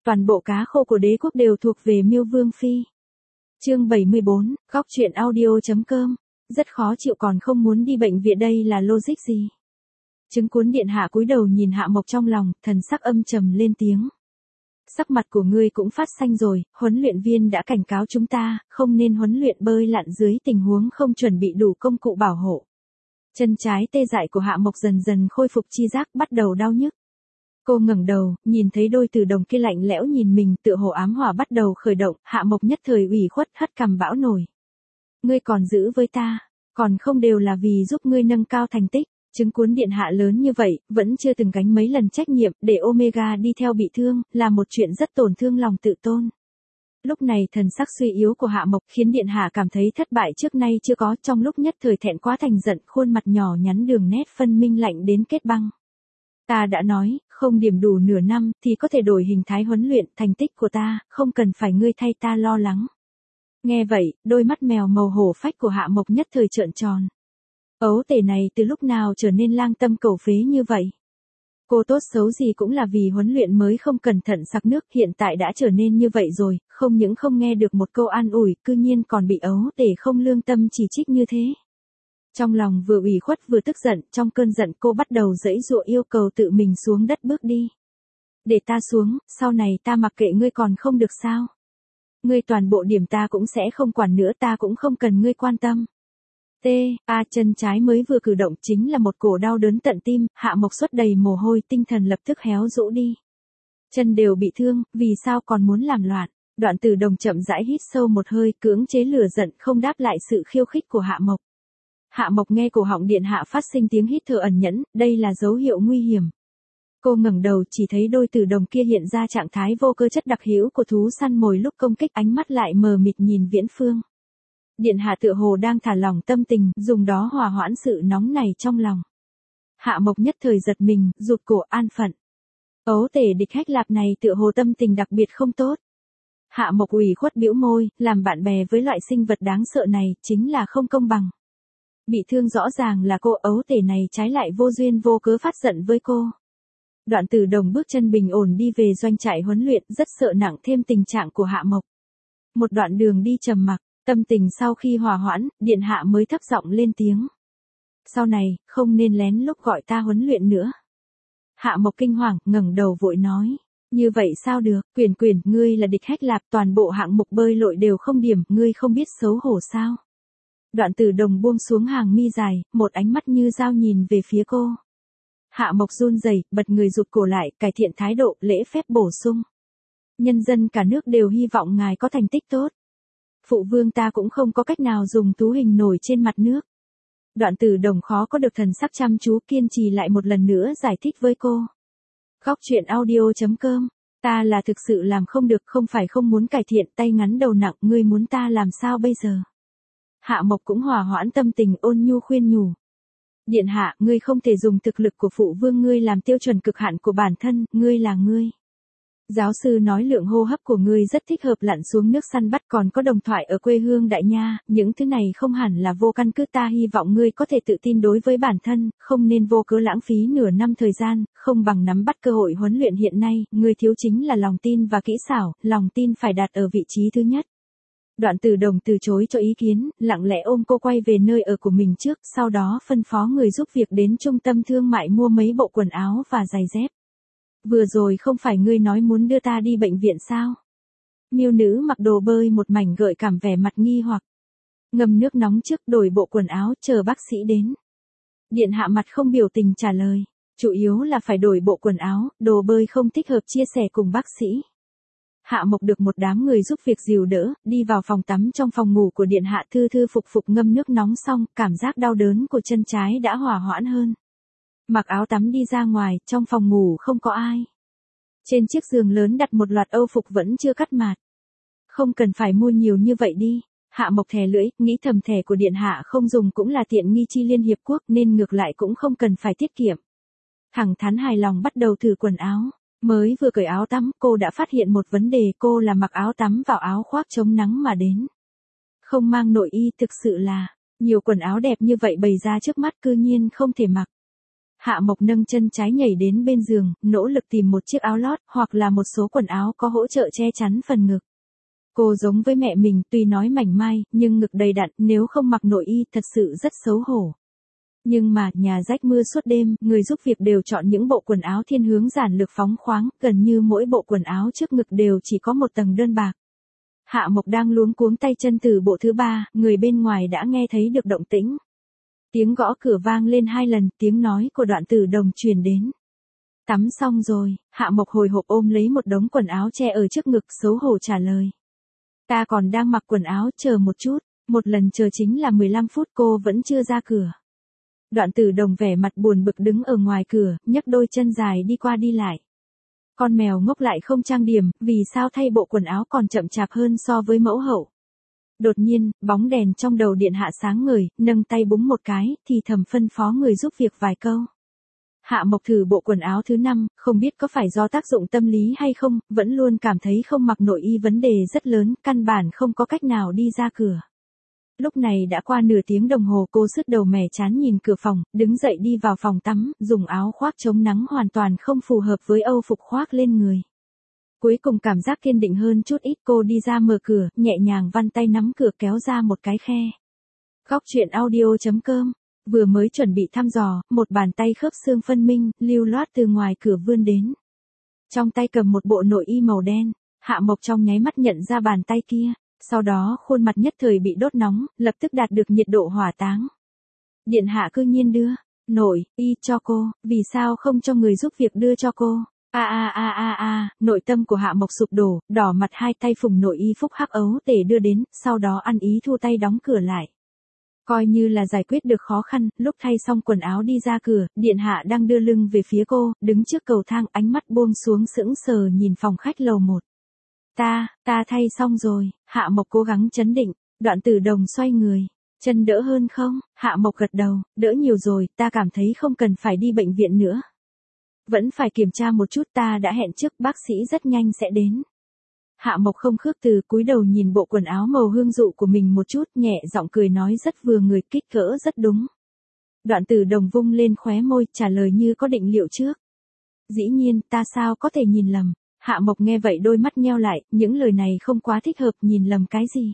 toàn bộ cá khô của đế quốc đều thuộc về Miêu Vương Phi. Chương 74, góc truyện audio.com. Rất khó chịu còn không muốn đi bệnh viện, đây là logic gì? Trứng cuốn điện hạ cúi đầu nhìn Hạ Mộc trong lòng, thần sắc âm trầm lên tiếng. Sắc mặt của ngươi cũng phát xanh rồi, huấn luyện viên đã cảnh cáo chúng ta, không nên huấn luyện bơi lặn dưới tình huống không chuẩn bị đủ công cụ bảo hộ. Chân trái tê dại của Hạ Mộc dần dần khôi phục chi giác, bắt đầu đau nhức. Cô ngẩng đầu, nhìn thấy đôi tử đồng kia lạnh lẽo nhìn mình, tựa hồ ám hỏa bắt đầu khởi động, Hạ Mộc nhất thời ủy khuất hất cằm bão nổi. Ngươi còn giữ với ta, còn không đều là vì giúp ngươi nâng cao thành tích. Trứng cuốn điện hạ lớn như vậy, vẫn chưa từng gánh mấy lần trách nhiệm, để Omega đi theo bị thương, là một chuyện rất tổn thương lòng tự tôn. Lúc này thần sắc suy yếu của Hạ Mộc khiến điện hạ cảm thấy thất bại trước nay chưa có, trong lúc nhất thời thẹn quá thành giận, khuôn mặt nhỏ nhắn đường nét phân minh lạnh đến kết băng. Ta đã nói, không điểm đủ nửa năm, thì có thể đổi hình thái huấn luyện, thành tích của ta, không cần phải ngươi thay ta lo lắng. Nghe vậy, đôi mắt mèo màu hổ phách của Hạ Mộc nhất thời trợn tròn. Ấu tể này từ lúc nào trở nên lang tâm cầu phế như vậy? Cô tốt xấu gì cũng là vì huấn luyện mới không cẩn thận sặc nước, hiện tại đã trở nên như vậy rồi, không những không nghe được một câu an ủi, cư nhiên còn bị ấu tể không lương tâm chỉ trích như thế. Trong lòng vừa ủy khuất vừa tức giận, trong cơn giận cô bắt đầu giãy giụa yêu cầu tự mình xuống đất bước đi. Để ta xuống, sau này ta mặc kệ ngươi còn không được sao? Ngươi toàn bộ điểm ta cũng sẽ không quản nữa, ta cũng không cần ngươi quan tâm. Chân trái mới vừa cử động chính là một cổ đau đớn tận tim, Hạ Mộc xuất đầy mồ hôi, tinh thần lập tức héo rũ đi. Chân đều bị thương, vì sao còn muốn làm loạn? Đoạn Tử Đồng chậm rãi hít sâu một hơi, cưỡng chế lửa giận không đáp lại sự khiêu khích của Hạ Mộc. Hạ Mộc nghe cổ họng điện hạ phát sinh tiếng hít thở ẩn nhẫn, đây là dấu hiệu nguy hiểm. Cô ngẩng đầu chỉ thấy đôi tử đồng kia hiện ra trạng thái vô cơ chất đặc hữu của thú săn mồi lúc công kích, ánh mắt lại mờ mịt nhìn viễn phương. Điện hạ tựa hồ đang thả lỏng tâm tình, dùng đó hòa hoãn sự nóng này trong lòng. Hạ Mộc nhất thời giật mình, rụt cổ an phận. Ấu tể địch Hách Lạp này tựa hồ tâm tình đặc biệt không tốt. Hạ Mộc ủy khuất bĩu môi, làm bạn bè với loại sinh vật đáng sợ này, chính là không công bằng. Bị thương rõ ràng là cô, ấu tể này trái lại vô duyên vô cớ phát giận với cô. Đoạn Tử Đồng bước chân bình ổn đi về doanh trại huấn luyện, rất sợ nặng thêm tình trạng của Hạ Mộc. Một đoạn đường đi trầm mặc, tâm tình sau khi hòa hoãn, điện hạ mới thấp giọng lên tiếng. Sau này, không nên lén lút gọi ta huấn luyện nữa. Hạ Mộc kinh hoàng, ngẩng đầu vội nói. Như vậy sao được, Quyền, ngươi là địch Hách Lạp, toàn bộ hạng mục bơi lội đều không điểm, ngươi không biết xấu hổ sao? Đoạn Tử Đồng buông xuống hàng mi dài, một ánh mắt như dao nhìn về phía cô. Hạ Mộc run rẩy, bật người rụt cổ lại, cải thiện thái độ, lễ phép bổ sung. Nhân dân cả nước đều hy vọng ngài có thành tích tốt. Phụ vương ta cũng không có cách nào dùng thú hình nổi trên mặt nước. Đoạn Tử Đồng khó có được thần sắc chăm chú, kiên trì lại một lần nữa giải thích với cô. Góc truyện audio.com. Ta là thực sự làm không được, không phải không muốn cải thiện, tay ngắn đầu nặng, ngươi muốn ta làm sao bây giờ? Hạ Mộc cũng hòa hoãn tâm tình, ôn nhu khuyên nhủ. Điện hạ, ngươi không thể dùng thực lực của phụ vương ngươi làm tiêu chuẩn cực hạn của bản thân, ngươi là ngươi. Giáo sư nói lượng hô hấp của ngươi rất thích hợp lặn xuống nước săn bắt, còn có đồng thoại ở quê hương Đại Nha, những thứ này không hẳn là vô căn cứ, ta hy vọng ngươi có thể tự tin đối với bản thân, không nên vô cớ lãng phí nửa năm thời gian, không bằng nắm bắt cơ hội huấn luyện hiện nay, ngươi thiếu chính là lòng tin và kỹ xảo, lòng tin phải đặt ở vị trí thứ nhất. Đoạn Tử Đồng từ chối cho ý kiến, lặng lẽ ôm cô quay về nơi ở của mình trước, sau đó phân phó người giúp việc đến trung tâm thương mại mua mấy bộ quần áo và giày dép. Vừa rồi không phải ngươi nói muốn đưa ta đi bệnh viện sao? Miêu nữ mặc đồ bơi một mảnh gợi cảm, vẻ mặt nghi hoặc. Ngâm nước nóng trước, đổi bộ quần áo, chờ bác sĩ đến. Điện hạ mặt không biểu tình trả lời. Chủ yếu là phải đổi bộ quần áo, đồ bơi không thích hợp chia sẻ cùng bác sĩ. Hạ Mộc được một đám người giúp việc dìu đỡ, đi vào phòng tắm trong phòng ngủ của điện hạ, thư thư phục phục ngâm nước nóng xong, cảm giác đau đớn của chân trái đã hòa hoãn hơn. Mặc áo tắm đi ra ngoài, trong phòng ngủ không có ai. Trên chiếc giường lớn đặt một loạt âu phục vẫn chưa cắt mạt. Không cần phải mua nhiều như vậy đi. Hạ Mộc thè lưỡi, nghĩ thầm thẻ của điện hạ không dùng cũng là tiện nghi chi Liên Hiệp Quốc nên ngược lại cũng không cần phải tiết kiệm. Thẳng thắn hài lòng bắt đầu thử quần áo. Mới vừa cởi áo tắm, cô đã phát hiện một vấn đề, cô là mặc áo tắm vào áo khoác chống nắng mà đến. Không mang nội y, thực sự là, nhiều quần áo đẹp như vậy bày ra trước mắt cư nhiên không thể mặc. Hạ Mộc nâng chân trái nhảy đến bên giường, nỗ lực tìm một chiếc áo lót, hoặc là một số quần áo có hỗ trợ che chắn phần ngực. Cô giống với mẹ mình, tuy nói mảnh mai, nhưng ngực đầy đặn, nếu không mặc nội y thật sự rất xấu hổ. Nhưng mà, nhà rách mưa suốt đêm, người giúp việc đều chọn những bộ quần áo thiên hướng giản lược phóng khoáng, gần như mỗi bộ quần áo trước ngực đều chỉ có một tầng đơn bạc. Hạ Mộc đang luống cuống tay chân từ bộ thứ 3, người bên ngoài đã nghe thấy được động tĩnh. Tiếng gõ cửa vang lên 2 lần, tiếng nói của Đoạn Tử Đồng truyền đến. Tắm xong rồi, Hạ Mộc hồi hộp ôm lấy một đống quần áo che ở trước ngực, xấu hổ trả lời. Ta còn đang mặc quần áo, chờ một chút. Một lần chờ chính là 15 phút, cô vẫn chưa ra cửa. Đoạn Tử Đồng vẻ mặt buồn bực đứng ở ngoài cửa, nhấc đôi chân dài đi qua đi lại. Con mèo ngốc lại không trang điểm, vì sao thay bộ quần áo còn chậm chạp hơn so với mẫu hậu. Đột nhiên, bóng đèn trong đầu điện hạ sáng ngời, nâng tay búng một cái, thì thầm phân phó người giúp việc vài câu. Hạ Mộc thử bộ quần áo thứ 5, không biết có phải do tác dụng tâm lý hay không, vẫn luôn cảm thấy không mặc nội y vấn đề rất lớn, căn bản không có cách nào đi ra cửa. Lúc này đã qua nửa tiếng đồng hồ, cô sứt đầu mẻ chán nhìn cửa phòng, đứng dậy đi vào phòng tắm, dùng áo khoác chống nắng hoàn toàn không phù hợp với âu phục khoác lên người. Cuối cùng cảm giác kiên định hơn chút ít, cô đi ra mở cửa, nhẹ nhàng vặn tay nắm cửa kéo ra một cái khe. Góc truyện audio.com. Vừa mới chuẩn bị thăm dò, một bàn tay khớp xương phân minh, lưu loát từ ngoài cửa vươn đến. Trong tay cầm một bộ nội y màu đen, Hạ Mộc trong nháy mắt nhận ra bàn tay kia, sau đó khuôn mặt nhất thời bị đốt nóng, lập tức đạt được nhiệt độ hỏa táng. Điện hạ cư nhiên đưa nội y cho cô, vì sao không cho người giúp việc đưa cho cô? Nội tâm của Hạ Mộc sụp đổ, đỏ mặt, hai tay phùng nội y phúc hắc ấu tể đưa đến, sau đó ăn ý thu tay đóng cửa lại. Coi như là giải quyết được khó khăn, lúc thay xong quần áo đi ra cửa, điện hạ đang đưa lưng về phía cô, đứng trước cầu thang, ánh mắt buông xuống sững sờ nhìn phòng khách lầu 1. Ta thay xong rồi. Hạ Mộc cố gắng trấn định. Đoạn Tử Đồng xoay người. Chân đỡ hơn không? Hạ Mộc gật đầu, đỡ nhiều rồi, ta cảm thấy không cần phải đi bệnh viện nữa. Vẫn phải kiểm tra một chút, ta đã hẹn trước, bác sĩ rất nhanh sẽ đến. Hạ Mộc không khước từ, cúi đầu nhìn bộ quần áo màu hương dụ của mình một chút, nhẹ giọng cười nói rất vừa người, kích cỡ rất đúng. Đoạn Tử Đồng vung lên khóe môi, trả lời như có định liệu trước. Dĩ nhiên, ta sao có thể nhìn lầm. Hạ Mộc nghe vậy đôi mắt nheo lại, những lời này không quá thích hợp, nhìn lầm cái gì.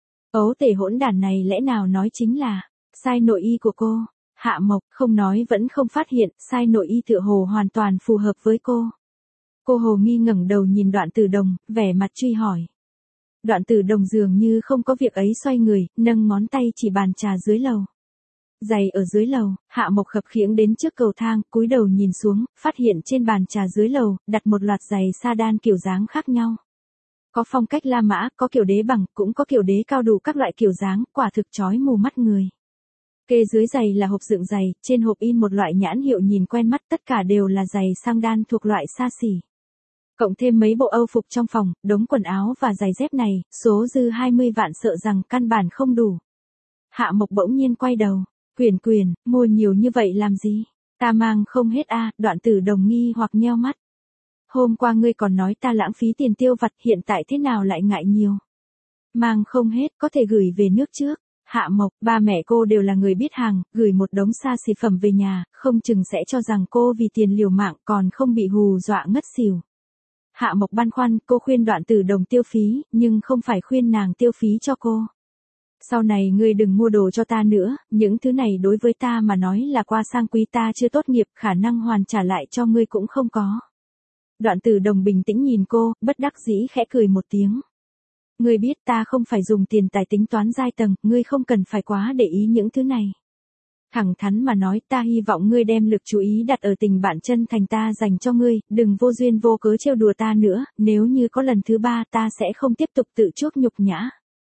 Ấu tể hỗn đản này lẽ nào nói chính là sai nội y của cô. Hạ Mộc không nói vẫn không phát hiện, sai nội y tựa hồ hoàn toàn phù hợp với cô. Cô hồ nghi ngẩng đầu nhìn Đoạn Tử Đồng, vẻ mặt truy hỏi. Đoạn Tử Đồng dường như không có việc ấy, xoay người, nâng ngón tay chỉ bàn trà dưới lầu. Giày ở dưới lầu. Hạ Mộc khập khiễng đến trước cầu thang, cúi đầu nhìn xuống, phát hiện trên bàn trà dưới lầu đặt một loạt giày sa đan kiểu dáng khác nhau. Có phong cách La Mã, có kiểu đế bằng, cũng có kiểu đế cao, đủ các loại kiểu dáng, quả thực chói mù mắt người. Kê dưới giày là hộp đựng giày, trên hộp in một loại nhãn hiệu nhìn quen mắt, tất cả đều là giày sang đan thuộc loại xa xỉ. Cộng thêm mấy bộ âu phục trong phòng, đống quần áo và giày dép này, số dư 20 vạn sợ rằng căn bản không đủ. Hạ Mộc bỗng nhiên quay đầu. Quyền, mua nhiều như vậy làm gì? Ta mang không hết a. Đoạn Tử Đồng nghi hoặc nheo mắt. Hôm qua ngươi còn nói ta lãng phí tiền tiêu vặt, hiện tại thế nào lại ngại nhiều? Mang không hết, có thể gửi về nước trước. Hạ Mộc, ba mẹ cô đều là người biết hàng, gửi một đống xa xỉ phẩm về nhà, không chừng sẽ cho rằng cô vì tiền liều mạng, còn không bị hù dọa ngất xỉu. Hạ Mộc băn khoăn, cô khuyên Đoạn Tử Đồng tiêu phí, nhưng không phải khuyên nàng tiêu phí cho cô. Sau này ngươi đừng mua đồ cho ta nữa, những thứ này đối với ta mà nói là qua sang quý, ta chưa tốt nghiệp, khả năng hoàn trả lại cho ngươi cũng không có. Đoạn Tử Đồng bình tĩnh nhìn cô, bất đắc dĩ khẽ cười một tiếng. Ngươi biết ta không phải dùng tiền tài tính toán giai tầng, ngươi không cần phải quá để ý những thứ này. Thẳng thắn mà nói, ta hy vọng ngươi đem lực chú ý đặt ở tình bạn chân thành ta dành cho ngươi, đừng vô duyên vô cớ trêu đùa ta nữa, nếu như có lần thứ 3 ta sẽ không tiếp tục tự chuốc nhục nhã.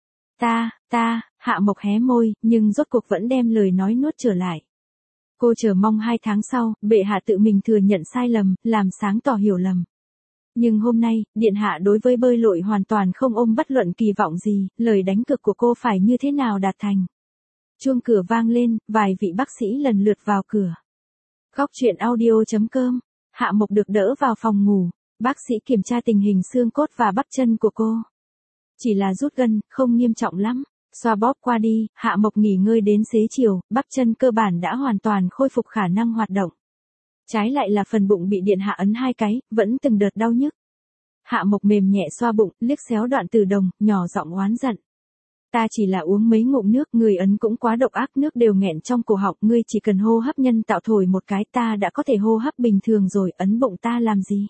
Hạ Mộc hé môi, nhưng rốt cuộc vẫn đem lời nói nuốt trở lại. Cô chờ mong 2 tháng sau, bệ hạ tự mình thừa nhận sai lầm, làm sáng tỏ hiểu lầm. Nhưng hôm nay, điện hạ đối với bơi lội hoàn toàn không ôm bất luận kỳ vọng gì, lời đánh cược của cô phải như thế nào đạt thành. Chuông cửa vang lên, vài vị bác sĩ lần lượt vào cửa. Góc truyện audio.com. Hạ Mộc được đỡ vào phòng ngủ, bác sĩ kiểm tra tình hình xương cốt và bắp chân của cô. Chỉ là rút gân, không nghiêm trọng lắm. Xoa bóp qua đi, Hạ Mộc nghỉ ngơi đến xế chiều, bắp chân cơ bản đã hoàn toàn khôi phục khả năng hoạt động. Trái lại là phần bụng bị điện hạ ấn 2 cái, vẫn từng đợt đau nhức. Hạ Mộc mềm nhẹ xoa bụng, liếc xéo Đoạn Tử Đồng, nhỏ giọng oán giận. Ta chỉ là uống mấy ngụm nước, người ấn cũng quá độc ác, nước đều nghẹn trong cổ họng, ngươi chỉ cần hô hấp nhân tạo thổi một cái ta đã có thể hô hấp bình thường rồi, ấn bụng ta làm gì?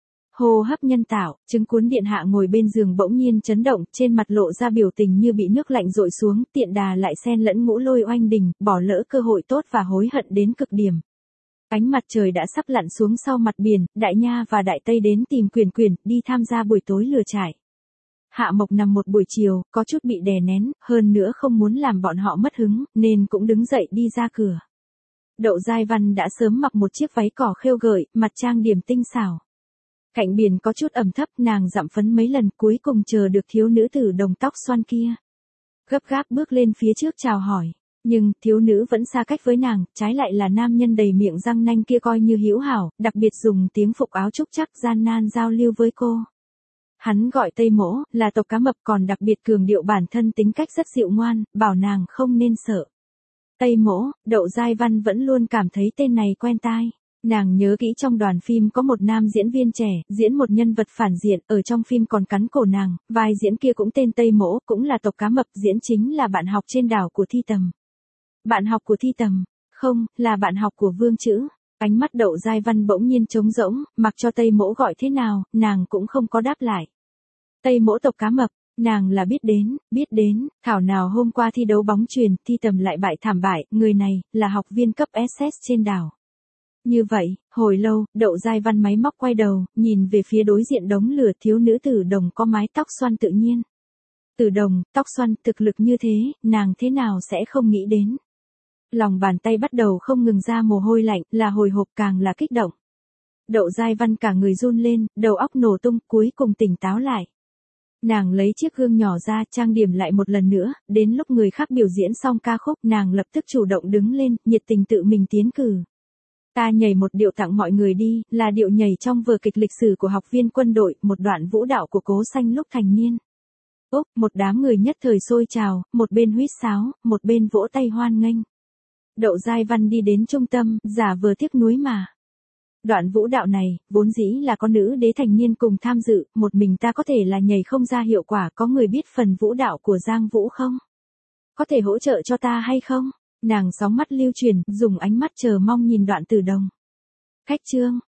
Hô hấp nhân tạo, Trứng Cuốn điện hạ ngồi bên giường bỗng nhiên chấn động, trên mặt lộ ra biểu tình như bị nước lạnh dội xuống, tiện đà lại xen lẫn Ngũ Lôi Oanh Đình, bỏ lỡ cơ hội tốt và hối hận đến cực điểm. Ánh mặt trời đã sắp lặn xuống sau mặt biển, Đại Nha và Đại Tây đến tìm Quyền Quyền, đi tham gia buổi tối lửa trại. Hạ Mộc nằm một buổi chiều, có chút bị đè nén, hơn nữa không muốn làm bọn họ mất hứng, nên cũng đứng dậy đi ra cửa. Đậu Giai Văn đã sớm mặc một chiếc váy cỏ khêu gợi, mặt trang điểm tinh xảo. Cạnh biển có chút ẩm thấp, nàng dặm phấn mấy lần, cuối cùng chờ được thiếu nữ tử đồng tóc xoăn kia. Gấp gáp bước lên phía trước chào hỏi. Nhưng, thiếu nữ vẫn xa cách với nàng, trái lại là nam nhân đầy miệng răng nanh kia coi như hữu hảo, đặc biệt dùng tiếng phục áo trúc chắc gian nan giao lưu với cô. Hắn gọi Tây Mỗ, là tộc cá mập, còn đặc biệt cường điệu bản thân tính cách rất dịu ngoan, bảo nàng không nên sợ. Tây Mỗ, Đậu Giai Văn vẫn luôn cảm thấy tên này quen tai. Nàng nhớ kỹ trong đoàn phim có một nam diễn viên trẻ, diễn một nhân vật phản diện, ở trong phim còn cắn cổ nàng, vai diễn kia cũng tên Tây Mỗ, cũng là tộc cá mập, diễn chính là bạn học trên đảo của Thi Tầm. Bạn học của Thi Tầm? Không, là bạn học của Vương Chữ. Ánh mắt Đậu Giai Văn bỗng nhiên trống rỗng, mặc cho Tây Mỗ gọi thế nào, nàng cũng không có đáp lại. Tây Mỗ tộc cá mập, nàng là biết đến, thảo nào hôm qua thi đấu bóng chuyền, Thi Tầm lại bại thảm bại, người này, là học viên cấp SS trên đảo. Như vậy, hồi lâu, Đậu Giai Văn máy móc quay đầu, nhìn về phía đối diện đống lửa, thiếu nữ Tử Đồng có mái tóc xoăn tự nhiên. Tử Đồng, tóc xoăn, thực lực như thế, nàng thế nào sẽ không nghĩ đến. Lòng bàn tay bắt đầu không ngừng ra mồ hôi lạnh, là hồi hộp càng là kích động. Đậu Giai Văn cả người run lên, đầu óc nổ tung, cuối cùng tỉnh táo lại. Nàng lấy chiếc gương nhỏ ra, trang điểm lại một lần nữa, đến lúc người khác biểu diễn xong ca khúc, nàng lập tức chủ động đứng lên, nhiệt tình tự mình tiến cử. Ta nhảy một điệu tặng mọi người đi, là điệu nhảy trong vở kịch lịch sử của học viên quân đội, một đoạn vũ đạo của Cố Xanh lúc thành niên. Úc, một đám người nhất thời xôi trào, một bên huýt sáo, một bên vỗ tay hoan nghênh. Đậu Giai Văn đi đến trung tâm, giả vờ tiếc nuối mà. Đoạn vũ đạo này, vốn dĩ là có nữ đế thành niên cùng tham dự, một mình ta có thể là nhảy không ra hiệu quả, có người biết phần vũ đạo của Giang Vũ không? Có thể hỗ trợ cho ta hay không? Nàng sóng mắt lưu chuyển, dùng ánh mắt chờ mong nhìn Đoạn Tử Đồng. Khách trương,